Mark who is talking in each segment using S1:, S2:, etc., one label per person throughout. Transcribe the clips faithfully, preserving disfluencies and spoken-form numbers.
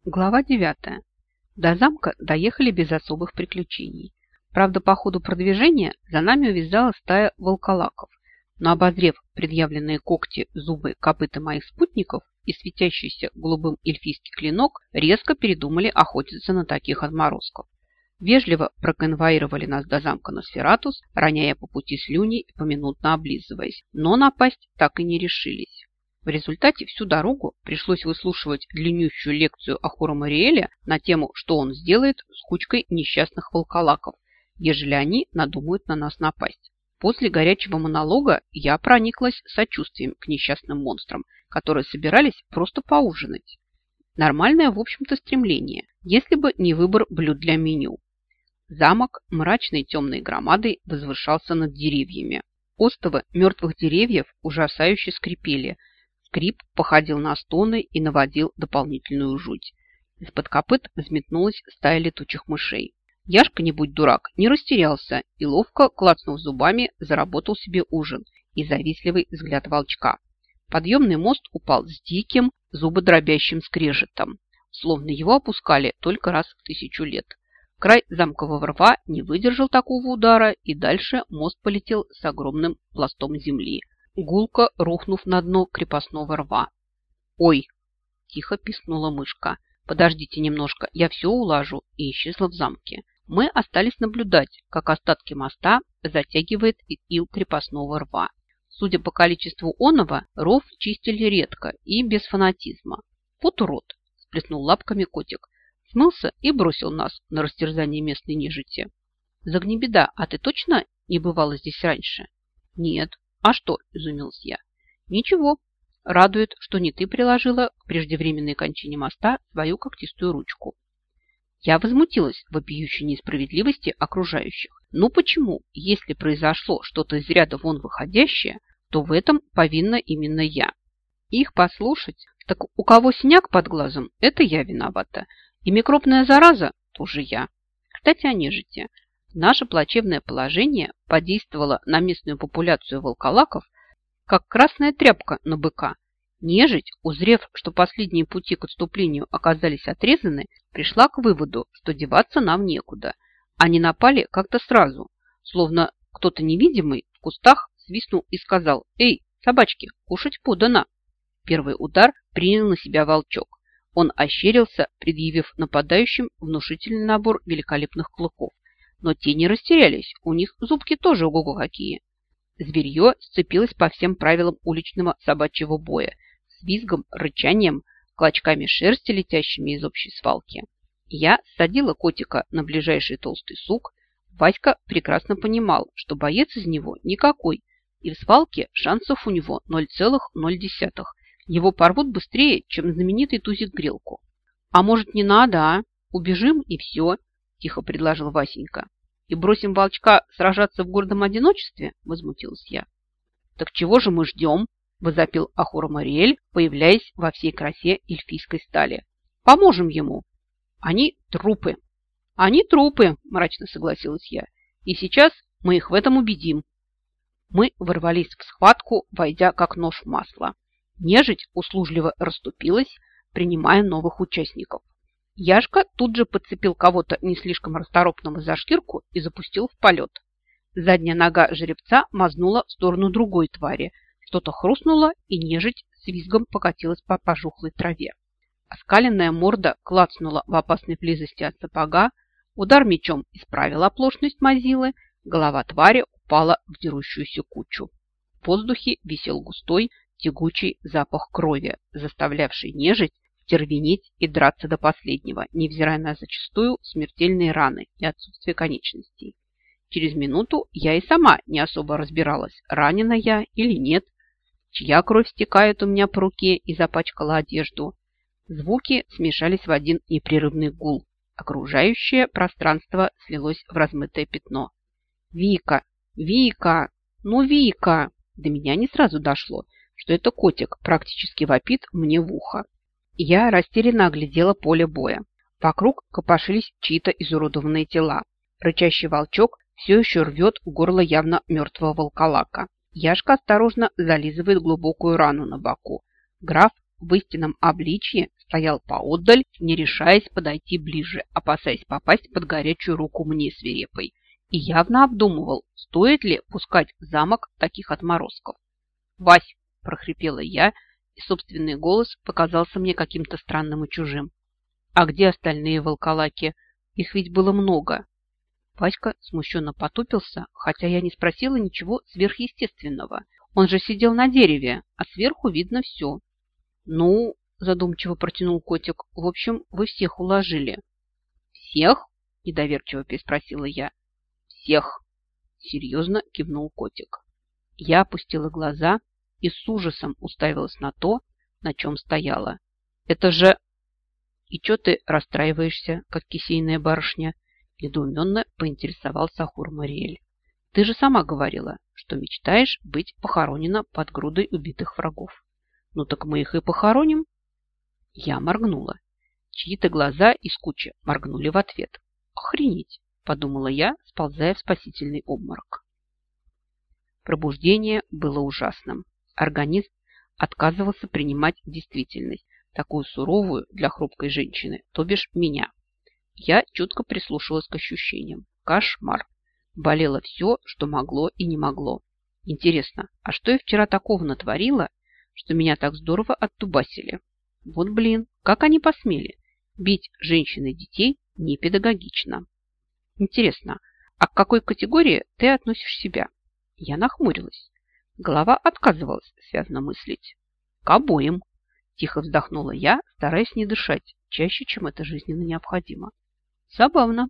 S1: Глава девятая. До замка доехали без особых приключений. Правда, по ходу продвижения за нами увязала стая волколаков, но, обозрев предъявленные когти, зубы, копыта моих спутников и светящийся голубым эльфийский клинок, резко передумали охотиться на таких отморозков. Вежливо проконвоировали нас до замка Носфератус, роняя по пути слюни и поминутно облизываясь, но напасть так и не решились. В результате всю дорогу пришлось выслушивать длиннющую лекцию Ахура Мариэля на тему, что он сделает с кучкой несчастных волколаков, ежели они надумают на нас напасть. После горячего монолога я прониклась сочувствием к несчастным монстрам, которые собирались просто поужинать. Нормальное, в общем-то, стремление, если бы не выбор блюд для меню. Замок мрачной темной громадой возвышался над деревьями. Остовы мертвых деревьев ужасающе скрипели. Скрип походил на стоны и наводил дополнительную жуть. Из-под копыт взметнулась стая летучих мышей. Яшка, не будь дурак, не растерялся и, ловко клацнув зубами, заработал себе ужин и завистливый взгляд волчка. Подъемный мост упал с диким, зубодробящим скрежетом, словно его опускали только раз в тысячу лет. Край замкового рва не выдержал такого удара, и дальше мост полетел с огромным пластом земли, гулко рухнув на дно крепостного рва. «Ой!» – тихо пискнула мышка. «Подождите немножко, я все улажу», и исчезла в замке. Мы остались наблюдать, как остатки моста затягивает ил крепостного рва. Судя по количеству оного, ров чистили редко и без фанатизма. «Вот урод!» – сплеснул лапками котик. Смылся и бросил нас на растерзание местной нежити. «Загнебеда, а ты точно не бывала здесь раньше?» «Нет». «А что?» – изумилась я. «Ничего. Радует, что не ты приложила к преждевременной кончине моста свою когтистую ручку». Я возмутилась вопиющей несправедливости окружающих. Ну почему, если произошло что-то из ряда вон выходящее, то в этом повинна именно я? Их послушать, так у кого синяк под глазом, это я виновата. И микробная зараза тоже я. Кстати, о нежити. Наше плачевное положение подействовало на местную популяцию волколаков, как красная тряпка на быка. Нежить, узрев, что последние пути к отступлению оказались отрезаны, пришла к выводу, что деваться нам некуда. Они напали как-то сразу, словно кто-то невидимый в кустах свистнул и сказал: «Эй, собачки, кушать подано!» Первый удар принял на себя волчок. Он ощерился, предъявив нападающим внушительный набор великолепных клыков. Но те не растерялись, у них зубки тоже ого-го какие. Зверье сцепилось по всем правилам уличного собачьего боя, с визгом, рычанием, клочками шерсти, летящими из общей свалки. Я садила котика на ближайший толстый сук. Васька прекрасно понимал, что боец из него никакой, и в свалке шансов у него ноль целых ноль десятых. Его порвут быстрее, чем знаменитый тузик грелку. «А может, не надо, а? Убежим и все», – тихо предложил Васенька. «И бросим волчка сражаться в гордом одиночестве?» – возмутилась я. «Так чего же мы ждем?» – возопил Ахур Мариэль, появляясь во всей красе эльфийской стали. «Поможем ему!» «Они трупы!» «Они трупы!» – мрачно согласилась я. «И сейчас мы их в этом убедим». Мы ворвались в схватку, войдя как нож в масло. Нежить услужливо расступилась, принимая новых участников. Яшка тут же подцепил кого-то не слишком расторопного за шкирку и запустил в полет. Задняя нога жеребца мазнула в сторону другой твари. Что-то хрустнуло, и нежить с визгом покатилась по пожухлой траве. Оскаленная морда клацнула в опасной близости от сапога, удар мечом исправил оплошность мазилы, голова твари упала в дерущуюся кучу. В воздухе висел густой, тягучий запах крови, заставлявший нежить тервенеть и драться до последнего, невзирая на зачастую смертельные раны и отсутствие конечностей. Через минуту я и сама не особо разбиралась, ранена я или нет, чья кровь стекает у меня по руке и запачкала одежду. Звуки смешались в один непрерывный гул. Окружающее пространство слилось в размытое пятно. «Вика! Вика! Ну, Вика!» До меня не сразу дошло, что это котик практически вопит мне в ухо. Я растерянно оглядела поле боя. Вокруг копошились чьи-то изуродованные тела. Рычащий волчок все еще рвет горло явно мертвого волколака. Яшка осторожно зализывает глубокую рану на боку. Граф в истинном обличье стоял поотдаль, не решаясь подойти ближе, опасаясь попасть под горячую руку мне свирепой, и явно обдумывал, стоит ли пускать в замок таких отморозков. «Вась!» – прохрипела я, и собственный голос показался мне каким-то странным и чужим. «А где остальные волколаки? Их ведь было много». Васька смущенно потупился, хотя я не спросила ничего сверхъестественного. Он же сидел на дереве, а сверху видно все. «Ну, – задумчиво протянул котик, – в общем, вы всех уложили». «Всех?» – недоверчиво переспросила я. «Всех!» – серьезно кивнул котик. Я опустила глаза и с ужасом уставилась на то, на чем стояла. «Это же...» «И что ты расстраиваешься, как кисейная барышня?» – недоуменно поинтересовался Ахур-Мариэль. «Ты же сама говорила, что мечтаешь быть похоронена под грудой убитых врагов. Ну так мы их и похороним». Я моргнула. Чьи-то глаза из кучи моргнули в ответ. «Охренеть!» – подумала я, сползая в спасительный обморок. Пробуждение было ужасным. Организм отказывался принимать действительность, такую суровую для хрупкой женщины, то бишь меня. Я чутко прислушивалась к ощущениям. Кошмар. Болело все, что могло и не могло. Интересно, а что я вчера такого натворила, что меня так здорово оттубасили? Вот блин, как они посмели? Бить женщин и детей не педагогично. Интересно, а к какой категории ты относишь себя? Я нахмурилась. Голова отказывалась связно мыслить. К обоим. Тихо вздохнула я, стараясь не дышать чаще, чем это жизненно необходимо. Забавно.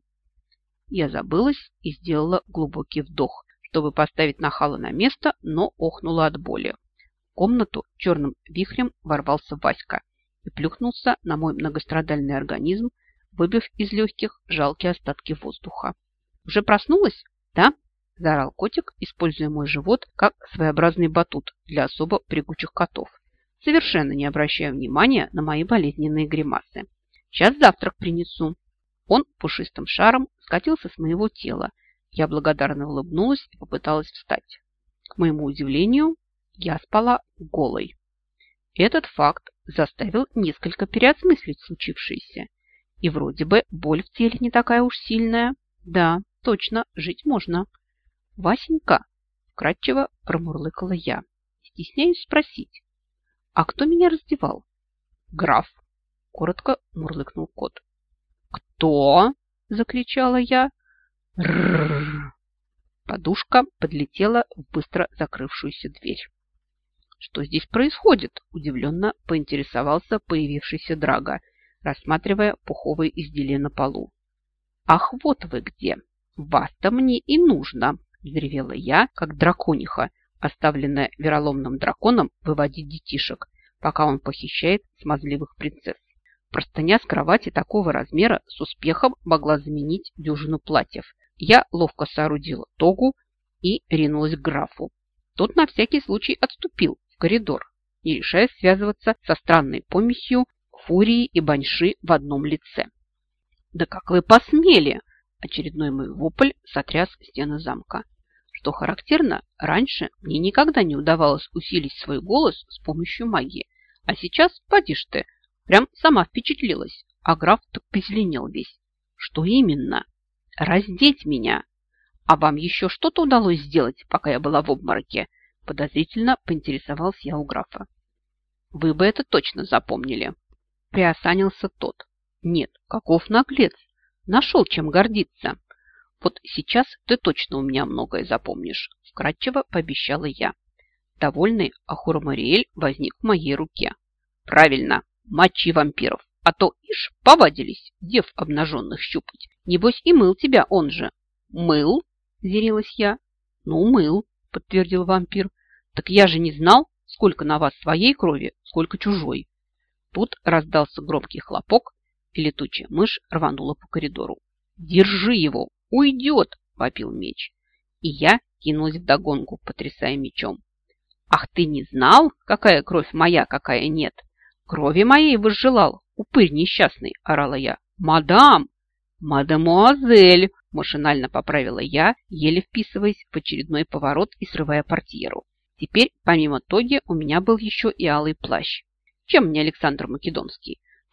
S1: Я забылась и сделала глубокий вдох, чтобы поставить нахала на место, но охнула от боли. В комнату черным вихрем ворвался Васька и плюхнулся на мой многострадальный организм, выбив из легких жалкие остатки воздуха. «Уже проснулась? Да?» – заорал котик, используя мой живот как своеобразный батут для особо прыгучих котов, совершенно не обращая внимания на мои болезненные гримасы. «Сейчас завтрак принесу». Он пушистым шаром скатился с моего тела. Я благодарно улыбнулась и попыталась встать. К моему удивлению, я спала голой. Этот факт заставил несколько переосмыслить случившееся. И вроде бы боль в теле не такая уж сильная. Да, точно, жить можно. «Васенька», – вкратчиво промурлыкала я, стесняюсь спросить, «а кто меня раздевал?» «Граф», – коротко мурлыкнул кот. «Кто?» – закричала я. «Рррррр!» Подушка подлетела в быстро закрывшуюся дверь. «Что здесь происходит?» – удивленно поинтересовался появившийся Драго, рассматривая пуховые изделия на полу. «Ах, вот вы где! Вас-то мне и нужно!» – взревела я, как дракониха, оставленная вероломным драконом выводить детишек, пока он похищает смазливых принцесс. Простыня с кровати такого размера с успехом могла заменить дюжину платьев. Я ловко соорудила тогу и ринулась к графу. Тот на всякий случай отступил в коридор, не решая связываться со странной помесью фурии и баньши в одном лице. «Да как вы посмели!» Очередной мой вопль сотряс стены замка. Что характерно, раньше мне никогда не удавалось усилить свой голос с помощью магии. А сейчас, поди ж ты, прям сама впечатлилась, а граф так позеленел весь. Что именно? Раздеть меня. А вам еще что-то удалось сделать, пока я была в обмороке? Подозрительно поинтересовался я у графа. Вы бы это точно запомнили. Приосанился тот. Нет, каков наглец. Нашел чем гордиться. Вот сейчас ты точно у меня многое запомнишь, вкратчиво пообещала я. Довольный Ахур-Мариэль возник в моей руке. Правильно, мочи вампиров, а то, ишь, повадились дев обнаженных щупать. Небось и мыл тебя он же. Мыл? Зверилась я. Ну, мыл, подтвердил вампир. Так я же не знал, сколько на вас своей крови, сколько чужой. Тут раздался громкий хлопок, и летучая мышь рванула по коридору. «Держи его! Уйдет!» – вопил меч. И я кинулась вдогонку, потрясая мечом. «Ах, ты не знал, какая кровь моя, какая нет? Крови моей возжелал, упырь несчастный!» – орала я. «Мадам! Мадемуазель!» – машинально поправила я, еле вписываясь в очередной поворот и срывая портьеру. Теперь, помимо тоги, у меня был еще и алый плащ. Чем мне Александр Македонский?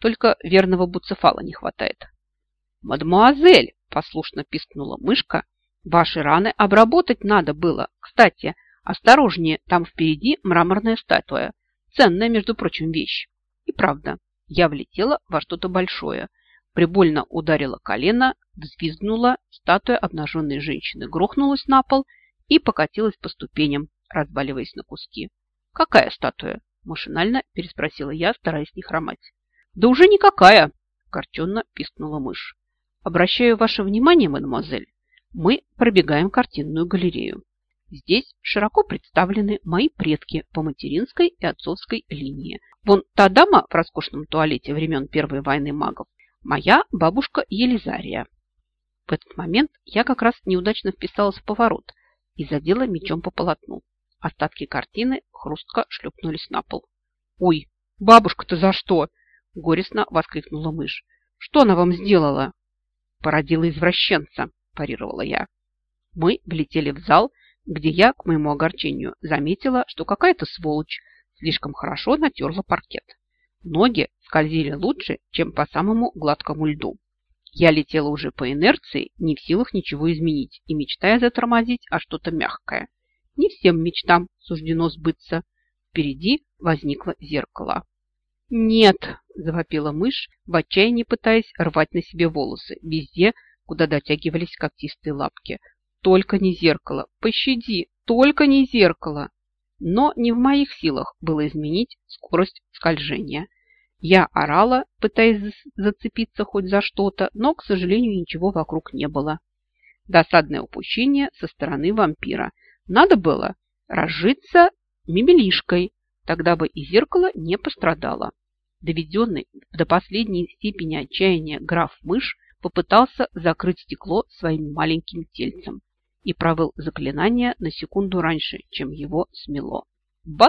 S1: Только верного буцефала не хватает. «Мадемуазель!» – послушно пискнула мышка. «Ваши раны обработать надо было. Кстати, осторожнее, там впереди мраморная статуя. Ценная, между прочим, вещь». И правда, я влетела во что-то большое. Прибольно ударила колено, взвизгнула, статуя обнаженной женщины грохнулась на пол и покатилась по ступеням, разваливаясь на куски. «Какая статуя?» – машинально переспросила я, стараясь не хромать. «Да уже никакая!» – горченно пискнула мышь. «Обращаю ваше внимание, мадемуазель, мы пробегаем картинную галерею. Здесь широко представлены мои предки по материнской и отцовской линии. Вон та дама в роскошном туалете времен Первой войны магов – моя бабушка Елизария». В этот момент я как раз неудачно вписалась в поворот и задела мечом по полотну. Остатки картины хрустко шлепнулись на пол. «Ой, бабушка-то за что?» – горестно воскликнула мышь. «Что она вам сделала?» «Породила извращенца», – парировала я. Мы влетели в зал, где я, к моему огорчению, заметила, что какая-то сволочь слишком хорошо натерла паркет. Ноги скользили лучше, чем по самому гладкому льду. Я летела уже по инерции, не в силах ничего изменить и мечтая затормозить, а что-то мягкое. Не всем мечтам суждено сбыться. Впереди возникло зеркало. «Нет!» – завопила мышь, в отчаянии пытаясь рвать на себе волосы, везде, куда дотягивались когтистые лапки. «Только не зеркало! Пощади! Только не зеркало!» Но не в моих силах было изменить скорость скольжения. Я орала, пытаясь зацепиться хоть за что-то, но, к сожалению, ничего вокруг не было. Досадное упущение со стороны вампира. Надо было разжиться мебелишкой, тогда бы и зеркало не пострадало. Доведенный до последней степени отчаяния граф-мышь попытался закрыть стекло своим маленьким тельцем и провел заклинание на секунду раньше, чем его смело. Бац!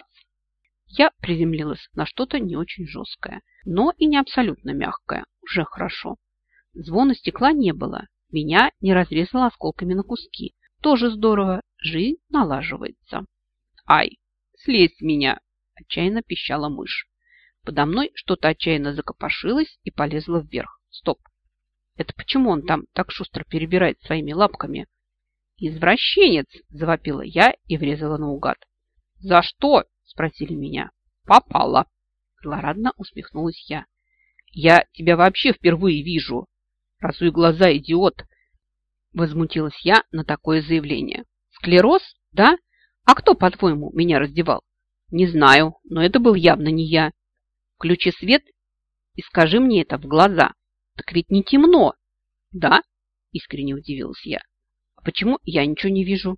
S1: Я приземлилась на что-то не очень жесткое, но и не абсолютно мягкое. Уже хорошо. Звона стекла не было. Меня не разрезало осколками на куски. Тоже здорово. Жизнь налаживается. «Ай, слезь с меня!» – отчаянно пищала мышь. Подо мной что-то отчаянно закопошилось и полезло вверх. Стоп! Это почему он там так шустро перебирает своими лапками? «Извращенец!» – завопила я и врезала наугад. «За что?» – спросили меня. «Попала!» – злорадно усмехнулась я. «Я тебя вообще впервые вижу!» «Разуй глаза, идиот!» – возмутилась я на такое заявление. «Склероз, да? А кто, по-твоему, меня раздевал?» «Не знаю, но это был явно не я. Включи свет и скажи мне это в глаза. Так ведь не темно!» «Да?» – искренне удивилась я. «А почему я ничего не вижу?»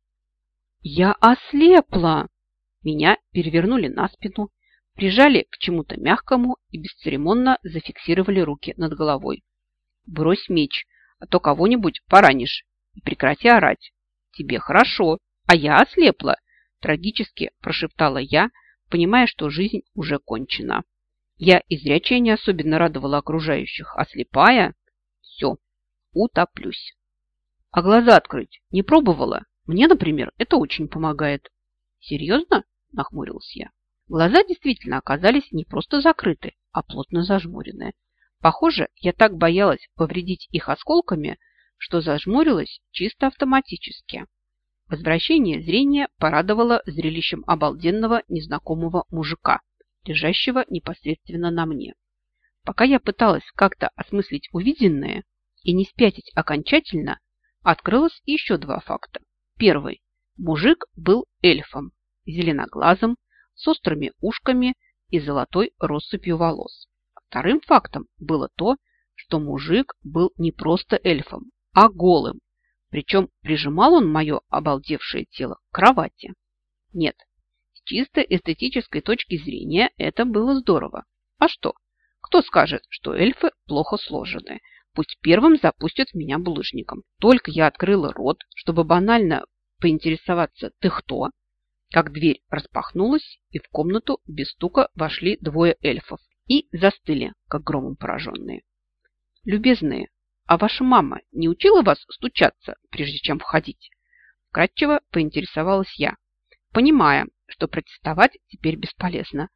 S1: «Я ослепла!» Меня перевернули на спину, прижали к чему-то мягкому и бесцеремонно зафиксировали руки над головой. «Брось меч, а то кого-нибудь поранишь, и прекрати орать. Тебе хорошо, а я ослепла!» Трагически прошептала я, понимая, что жизнь уже кончена. Я и зрячая не особенно радовала окружающих, а слепая – все, утоплюсь. А глаза открыть не пробовала? Мне, например, это очень помогает. Серьезно? Нахмурилась я. Глаза действительно оказались не просто закрыты, а плотно зажмурены. Похоже, я так боялась повредить их осколками, что зажмурилась чисто автоматически. Возвращение зрения порадовало зрелищем обалденного незнакомого мужика, лежащего непосредственно на мне. Пока я пыталась как-то осмыслить увиденное и не спятить окончательно, открылось еще два факта. Первый. Мужик был эльфом, зеленоглазым, с острыми ушками и золотой россыпью волос. Вторым фактом было то, что мужик был не просто эльфом, а голым. Причем прижимал он мое обалдевшее тело к кровати. Нет, с чисто эстетической точки зрения это было здорово. А что? Кто скажет, что эльфы плохо сложены? Пусть первым запустят в меня булыжником. Только я открыла рот, чтобы банально поинтересоваться «ты кто?», как дверь распахнулась, и в комнату без стука вошли двое эльфов и застыли, как громом пораженные. «Любезные, а ваша мама не учила вас стучаться, прежде чем входить?» Вкратчиво поинтересовалась я, понимая, что протестовать теперь бесполезно.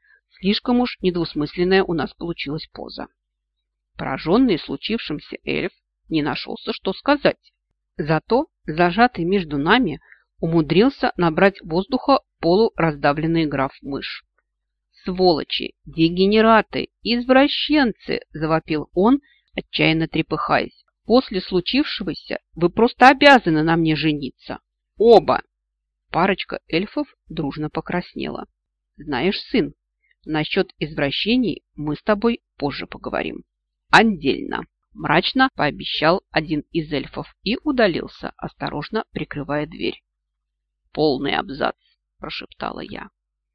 S1: Слишком уж недвусмысленная у нас получилась поза. Пораженный случившимся эльф не нашелся, что сказать. Зато, зажатый между нами, умудрился набрать воздуха полураздавленный граф-мышь. «Сволочи, дегенераты, извращенцы!» – завопил он, отчаянно трепыхаясь. «После случившегося вы просто обязаны на мне жениться. Оба!» Парочка эльфов дружно покраснела. «Знаешь, сын, насчет извращений мы с тобой позже поговорим. Отдельно!» Мрачно пообещал один из эльфов и удалился, осторожно прикрывая дверь. «Полный абзац!» – прошептала я.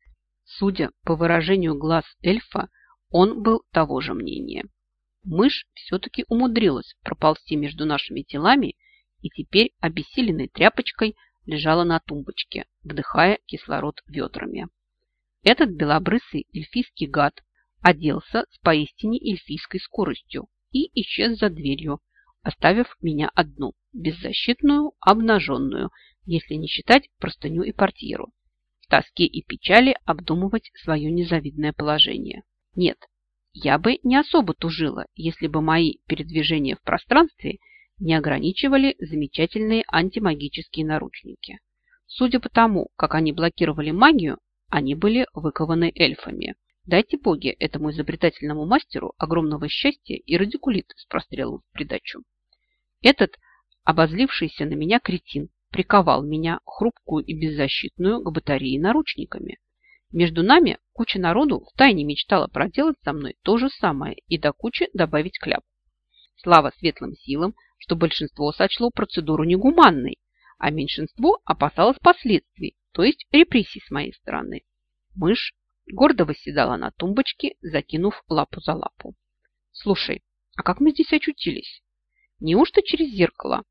S1: Судя по выражению глаз эльфа, он был того же мнения. Мышь все-таки умудрилась проползти между нашими телами и теперь, обессиленной тряпочкой, лежала на тумбочке, вдыхая кислород ведрами. Этот белобрысый эльфийский гад оделся с поистине эльфийской скоростью и исчез за дверью, оставив меня одну, беззащитную, обнаженную, если не считать простыню и портьеру, в тоске и печали обдумывать свое незавидное положение. Нет, я бы не особо тужила, если бы мои передвижения в пространстве не ограничивали замечательные антимагические наручники. Судя по тому, как они блокировали магию, они были выкованы эльфами. Дайте боги этому изобретательному мастеру огромного счастья и радикулит с прострелом в придачу. Этот обозлившийся на меня кретин приковал меня, хрупкую и беззащитную, к батарее наручниками. Между нами куча народу втайне мечтала проделать со мной то же самое и до кучи добавить кляп. Слава светлым силам, что большинство сочло процедуру негуманной, а меньшинство опасалось последствий, то есть репрессий с моей стороны. Мышь гордо восседала на тумбочке, закинув лапу за лапу. «Слушай, а как мы здесь очутились? Неужто через зеркало?»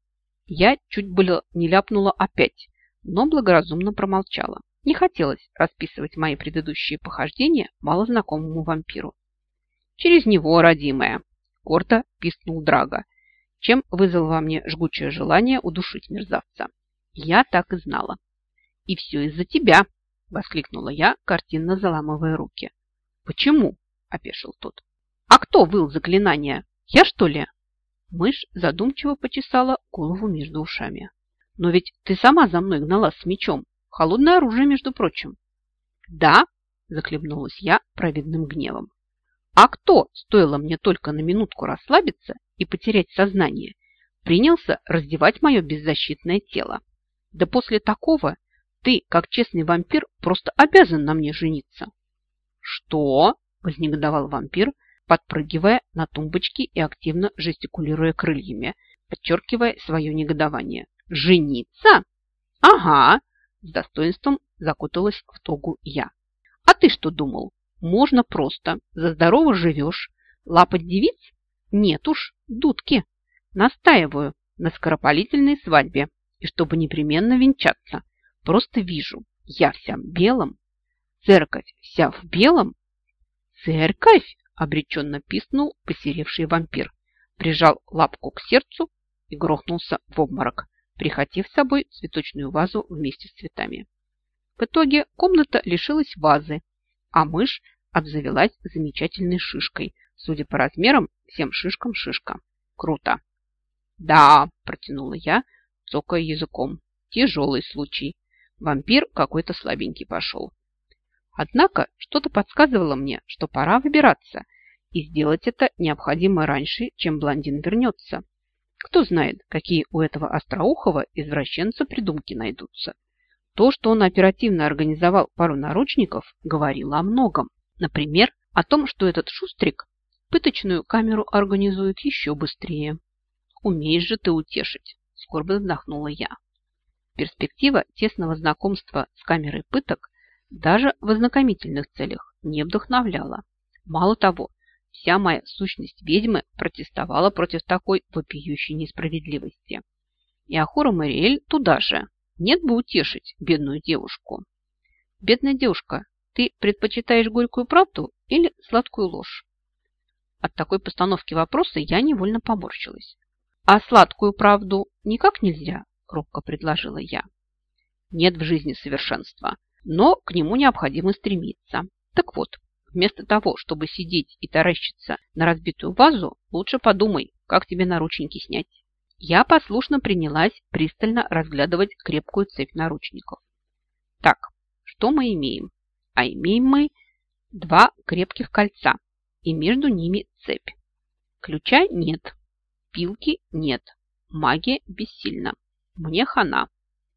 S1: Я чуть было не ляпнула опять, но благоразумно промолчала. Не хотелось расписывать мои предыдущие похождения малознакомому вампиру. «Через него, родимая!» – гордо пискнул Драго, чем вызвал во мне жгучее желание удушить мерзавца. Я так и знала. «И все из-за тебя!» – воскликнула я, картинно заламывая руки. «Почему?» – опешил тот. «А кто выл заклинание? Я, что ли?» Мышь задумчиво почесала голову между ушами. «Но ведь ты сама за мной гналась с мечом. Холодное оружие, между прочим». «Да?» – захлебнулась я праведным гневом. «А кто, стоило мне только на минутку расслабиться и потерять сознание, принялся раздевать мое беззащитное тело? Да после такого ты, как честный вампир, просто обязан на мне жениться». «Что?» – вознегодовал вампир, подпрыгивая на тумбочке и активно жестикулируя крыльями, подчеркивая свое негодование. «Жениться? Ага!» – с достоинством закуталась в тогу я. «А ты что думал? Можно просто. За здорово живешь. Лапать девиц? Нет уж, дудки. Настаиваю на скоропалительной свадьбе. И чтобы непременно венчаться. Просто вижу, я вся в белом. Церковь вся в белом. Церковь? Обреченно писнул посеревший вампир, прижал лапку к сердцу и грохнулся в обморок, прихватив с собой цветочную вазу вместе с цветами. В итоге комната лишилась вазы, а мышь обзавелась замечательной шишкой. Судя по размерам, всем шишкам шишка. Круто. «Да», – протянула я, цокая языком. «Тяжелый случай. Вампир какой-то слабенький пошел». Однако что-то подсказывало мне, что пора выбираться, и сделать это необходимо раньше, чем блондин вернется. Кто знает, какие у этого остроухого извращенца придумки найдутся. То, что он оперативно организовал пару наручников, говорило о многом. Например, о том, что этот шустрик пыточную камеру организует еще быстрее. «Умеешь же ты утешить», – скорбно вздохнула я. Перспектива тесного знакомства с камерой пыток даже в ознакомительных целях не вдохновляла. Мало того, вся моя сущность ведьмы протестовала против такой вопиющей несправедливости. И Ахура Мариэль туда же. Нет бы утешить бедную девушку. «Бедная девушка, ты предпочитаешь горькую правду или сладкую ложь?» От такой постановки вопроса я невольно поморщилась. «А сладкую правду никак нельзя?» – робко предложила я. «Нет в жизни совершенства, но к нему необходимо стремиться. Так вот, Вместо того, чтобы сидеть и таращиться на разбитую вазу, лучше подумай, как тебе наручники снять. Я послушно принялась пристально разглядывать крепкую цепь наручников. Так, что мы имеем? А имеем мы два крепких кольца, и между ними цепь. Ключа нет, пилки нет, магия бессильна. Мне хана.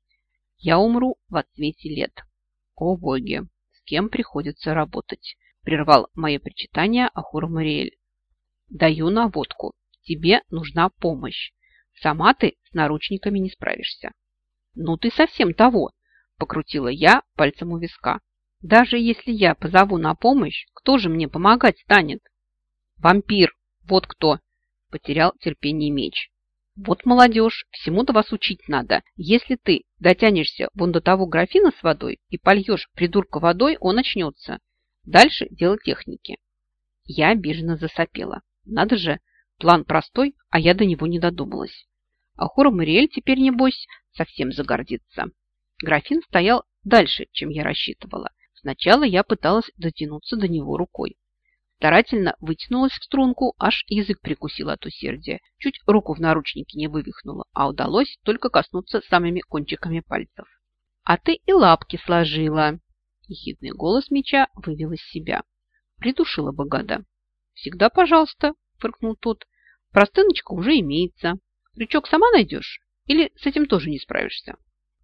S1: Я умру в отсвете лет. О боги, с кем приходится работать? Прервал мое причитание Ахур Мариэль. Даю наводку. Тебе нужна помощь. Сама ты с наручниками не справишься. Ну ты совсем того, покрутила я пальцем у виска. Даже если я позову на помощь, кто же мне помогать станет? Вампир, вот кто, потерял терпение меч. Вот молодежь, всему-то вас учить надо. Если ты дотянешься вон до того графина с водой и польешь придурка водой, он очнется. Дальше дело техники. Я обиженно засопела. Надо же, план простой, а я до него не додумалась. Ахур Мариэль теперь, небось, совсем загордится. Графин стоял дальше, чем я рассчитывала. Сначала я пыталась дотянуться до него рукой. Старательно вытянулась в струнку, аж язык прикусила от усердия. Чуть руку в наручники не вывихнула, а удалось только коснуться самыми кончиками пальцев. «А ты и лапки сложила!» Ехидный голос меча вывел из себя. Придушила бы гада. «Всегда пожалуйста!» – фыркнул тот. «Простыночка уже имеется. Крючок сама найдешь? Или с этим тоже не справишься?»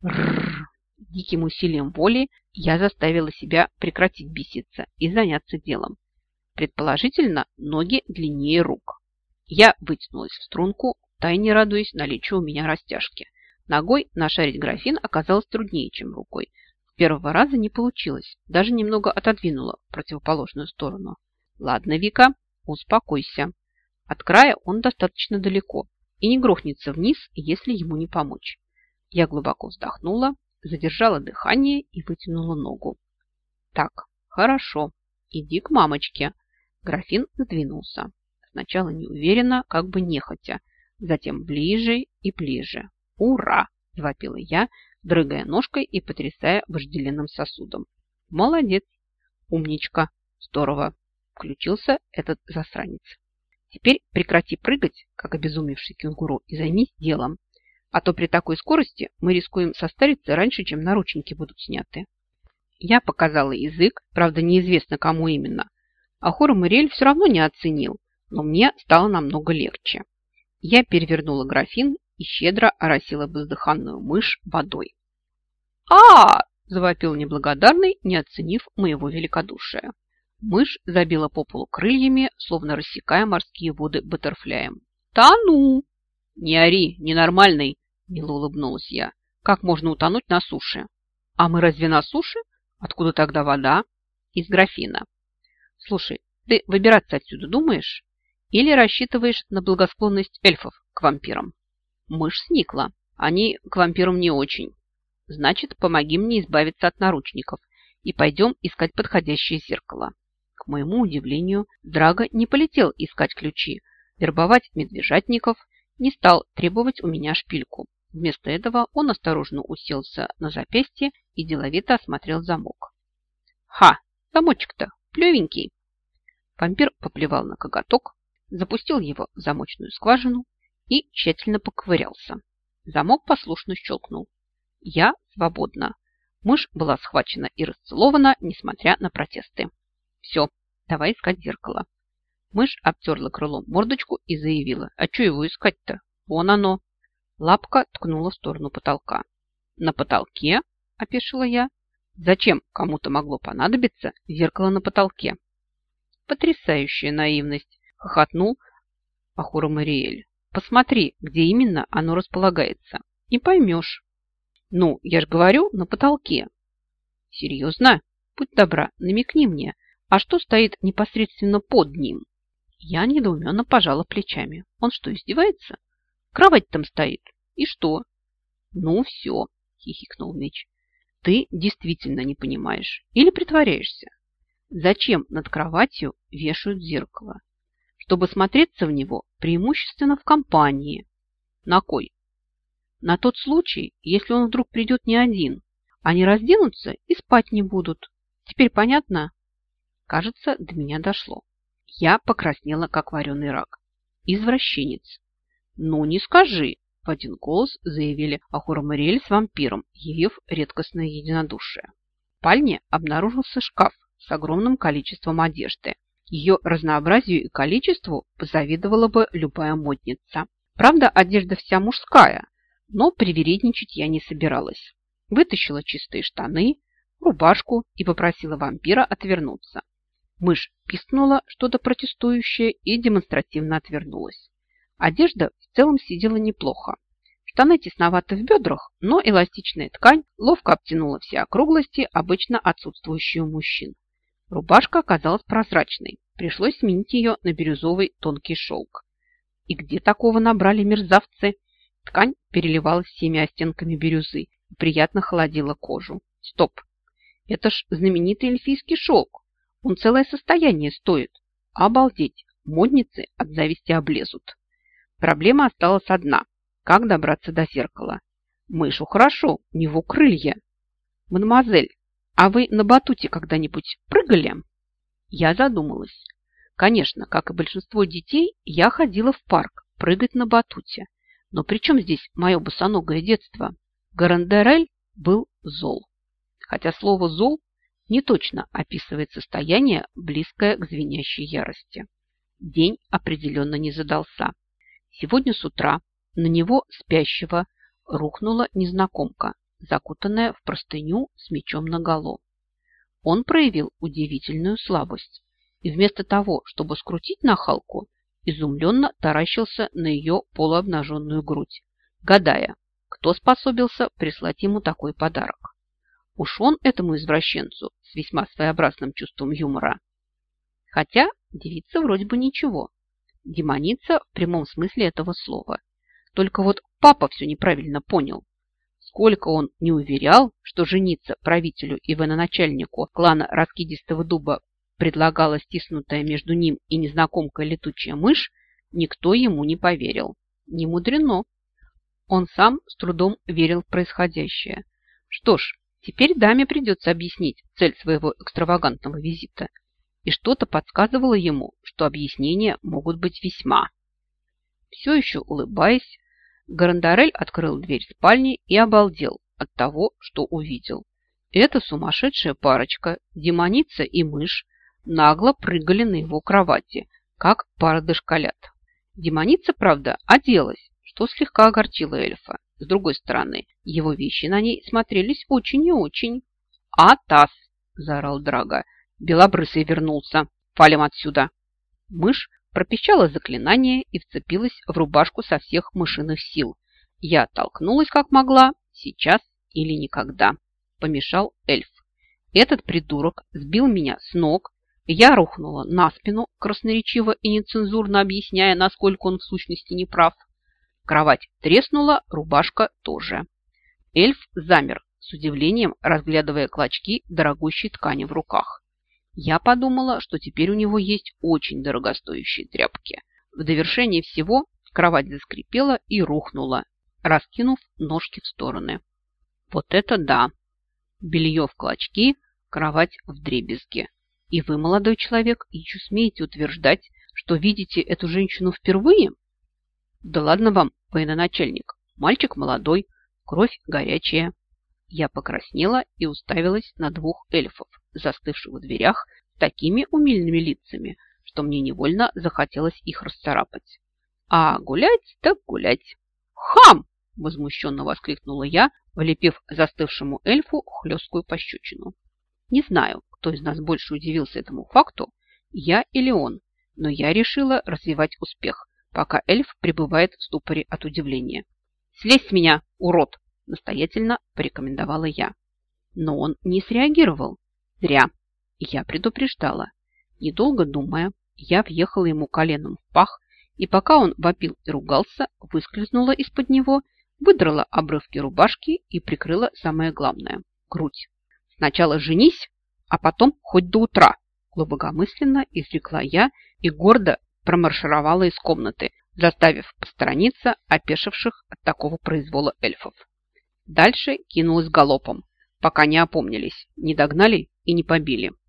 S1: Рррр. Диким усилием воли я заставила себя прекратить беситься и заняться делом. Предположительно, ноги длиннее рук. Я вытянулась в струнку, тайне радуясь наличию у меня растяжки. Ногой нашарить графин оказалось труднее, чем рукой. С первого раза не получилось, даже немного отодвинула в противоположную сторону. Ладно, Вика, успокойся. От края он достаточно далеко и не грохнется вниз, если ему не помочь. Я глубоко вздохнула, задержала дыхание и вытянула ногу. Так, хорошо, иди к мамочке. Графин сдвинулся. Сначала неуверенно, как бы нехотя, затем ближе и ближе. «Ура!» – завопила я, дрыгая ножкой и потрясая вожделенным сосудом. «Молодец! Умничка! Здорово!» – включился этот засранец. «Теперь прекрати прыгать, как обезумевший кенгуру, и займись делом. А то при такой скорости мы рискуем состариться раньше, чем наручники будут сняты». Я показала язык, правда, неизвестно, кому именно. Ахур Мариэль все равно не оценил, но мне стало намного легче. Я перевернула графин и щедро оросила бездыханную мышь водой. а завопил неблагодарный, не оценив моего великодушия. Мышь забила по полу крыльями, словно рассекая морские воды баттерфляем. «Тону!» «Не ори, ненормальный!» – мило улыбнулась я. «Как можно утонуть на суше?» «А мы разве на суше? Откуда тогда вода?» «Из графина». «Слушай, ты выбираться отсюда думаешь? Или рассчитываешь на благосклонность эльфов к вампирам?» Мышь сникла. «Они к вампирам не очень. Значит, помоги мне избавиться от наручников и пойдем искать подходящее зеркало». К моему удивлению, Драго не полетел искать ключи, вербовать медвежатников, не стал требовать у меня шпильку. Вместо этого он осторожно уселся на запястье и деловито осмотрел замок. «Ха! Замочек-то плевенький!» Вампир поплевал на коготок, запустил его в замочную скважину и тщательно поковырялся. Замок послушно щелкнул. Я свободна. Мышь была схвачена и расцелована, несмотря на протесты. «Все, давай искать зеркало». Мышь обтерла крылом мордочку и заявила: «А что его искать-то? Вон оно». Лапка ткнула в сторону потолка. «На потолке?» – опешила я. «Зачем кому-то могло понадобиться зеркало на потолке?» «Потрясающая наивность!» – хохотнул Ахур Мариэль. «Посмотри, где именно оно располагается, и поймешь». «Ну, я же говорю, на потолке». «Серьезно? Будь добра, намекни мне, а что стоит непосредственно под ним?» Я недоуменно пожала плечами. «Он что, издевается? Кровать там стоит. И что?» «Ну все», – хихикнул меч. «Ты действительно не понимаешь или притворяешься? Зачем над кроватью вешают зеркало? Чтобы смотреться в него преимущественно в компании. На кой? На тот случай, если он вдруг придет не один. Они разденутся и спать не будут. Теперь понятно?» Кажется, до меня дошло. Я покраснела, как вареный рак. Извращенец. Ну, не скажи, в один голос заявили Ахура Мариэль с вампиром, явив редкостное единодушие. В спальне обнаружился шкаф с огромным количеством одежды. Ее разнообразию и количеству позавидовала бы любая модница. Правда, одежда вся мужская, но привередничать я не собиралась. Вытащила чистые штаны, рубашку и попросила вампира отвернуться. Мышь пискнула что-то протестующее и демонстративно отвернулась. Одежда в целом сидела неплохо. Штаны тесноваты в бедрах, но эластичная ткань ловко обтянула все округлости, обычно отсутствующие у мужчин. Рубашка оказалась прозрачной. Пришлось сменить ее на бирюзовый тонкий шелк. И где такого набрали мерзавцы? Ткань переливалась всеми оттенками бирюзы и приятно холодила кожу. Стоп! Это ж знаменитый эльфийский шелк. Он целое состояние стоит. Обалдеть! Модницы от зависти облезут. Проблема осталась одна. Как добраться до зеркала? Мышу хорошо, у него крылья. Мадемуазель, а вы на батуте когда-нибудь прыгали? Я задумалась. Конечно, как и большинство детей, я ходила в парк прыгать на батуте. Но при чем здесь мое босоногое детство? Гарандерель был зол. Хотя слово «зол» не точно описывает состояние, близкое к звенящей ярости. День определенно не задался. Сегодня с утра на него, спящего, рухнула незнакомка, закутанная в простыню с мечом наголо. Он проявил удивительную слабость и вместо того, чтобы скрутить нахалку, изумленно таращился на ее полуобнаженную грудь, гадая, кто способился прислать ему такой подарок. Уж он этому извращенцу с весьма своеобразным чувством юмора. Хотя девица вроде бы ничего. Демоница в прямом смысле этого слова. Только вот папа все неправильно понял. Сколько он не уверял, что жениться правителю и военачальнику клана Раскидистого дуба предлагала стиснутая между ним и незнакомкой летучая мышь, никто ему не поверил. Не мудрено. Он сам с трудом верил в происходящее. Что ж, теперь даме придется объяснить цель своего экстравагантного визита. И что-то подсказывало ему, что объяснения могут быть весьма. Все еще улыбаясь, Гарандарель открыл дверь спальни и обалдел от того, что увидел. Эта сумасшедшая парочка, демоница и мышь, нагло прыгали на его кровати, как пара дошколят. Демоница, правда, оделась, что слегка огорчило эльфа. С другой стороны, его вещи на ней смотрелись очень и очень. «Атас!» – заорал Драга. «Белобрысый вернулся! Валим отсюда!» Мышь пропищала заклинание и вцепилась в рубашку со всех мышиных сил. Я оттолкнулась как могла, сейчас или никогда. Помешал эльф. Этот придурок сбил меня с ног. Я рухнула на спину, красноречиво и нецензурно объясняя, насколько он в сущности не прав. Кровать треснула, рубашка тоже. Эльф замер, с удивлением разглядывая клочки дорогущей ткани в руках. Я подумала, что теперь у него есть очень дорогостоящие тряпки. В довершение всего кровать заскрипела и рухнула, раскинув ножки в стороны. Вот это да! Белье в клочки, кровать вдребезги. И вы, молодой человек, еще смеете утверждать, что видите эту женщину впервые? Да ладно вам, военачальник. Мальчик молодой, кровь горячая. Я покраснела и уставилась на двух эльфов, застывших в дверях с такими умильными лицами, что мне невольно захотелось их расцарапать. А гулять так гулять. «Хам!» – возмущенно воскликнула я, влепив застывшему эльфу хлесткую пощечину. Не знаю, кто из нас больше удивился этому факту, я или он, но я решила развивать успех, пока эльф пребывает в ступоре от удивления. «Слезь с меня, урод!» – настоятельно порекомендовала я. Но он не среагировал. Зря. Я предупреждала. Недолго думая, я въехала ему коленом в пах, и пока он вопил и ругался, выскользнула из-под него, выдрала обрывки рубашки и прикрыла самое главное – грудь. «Сначала женись, а потом хоть до утра», – глубокомысленно изрекла я и гордо промаршировала из комнаты, заставив посторониться опешивших от такого произвола эльфов. Дальше кинулась галопом, пока не опомнились, не догнали и не побили.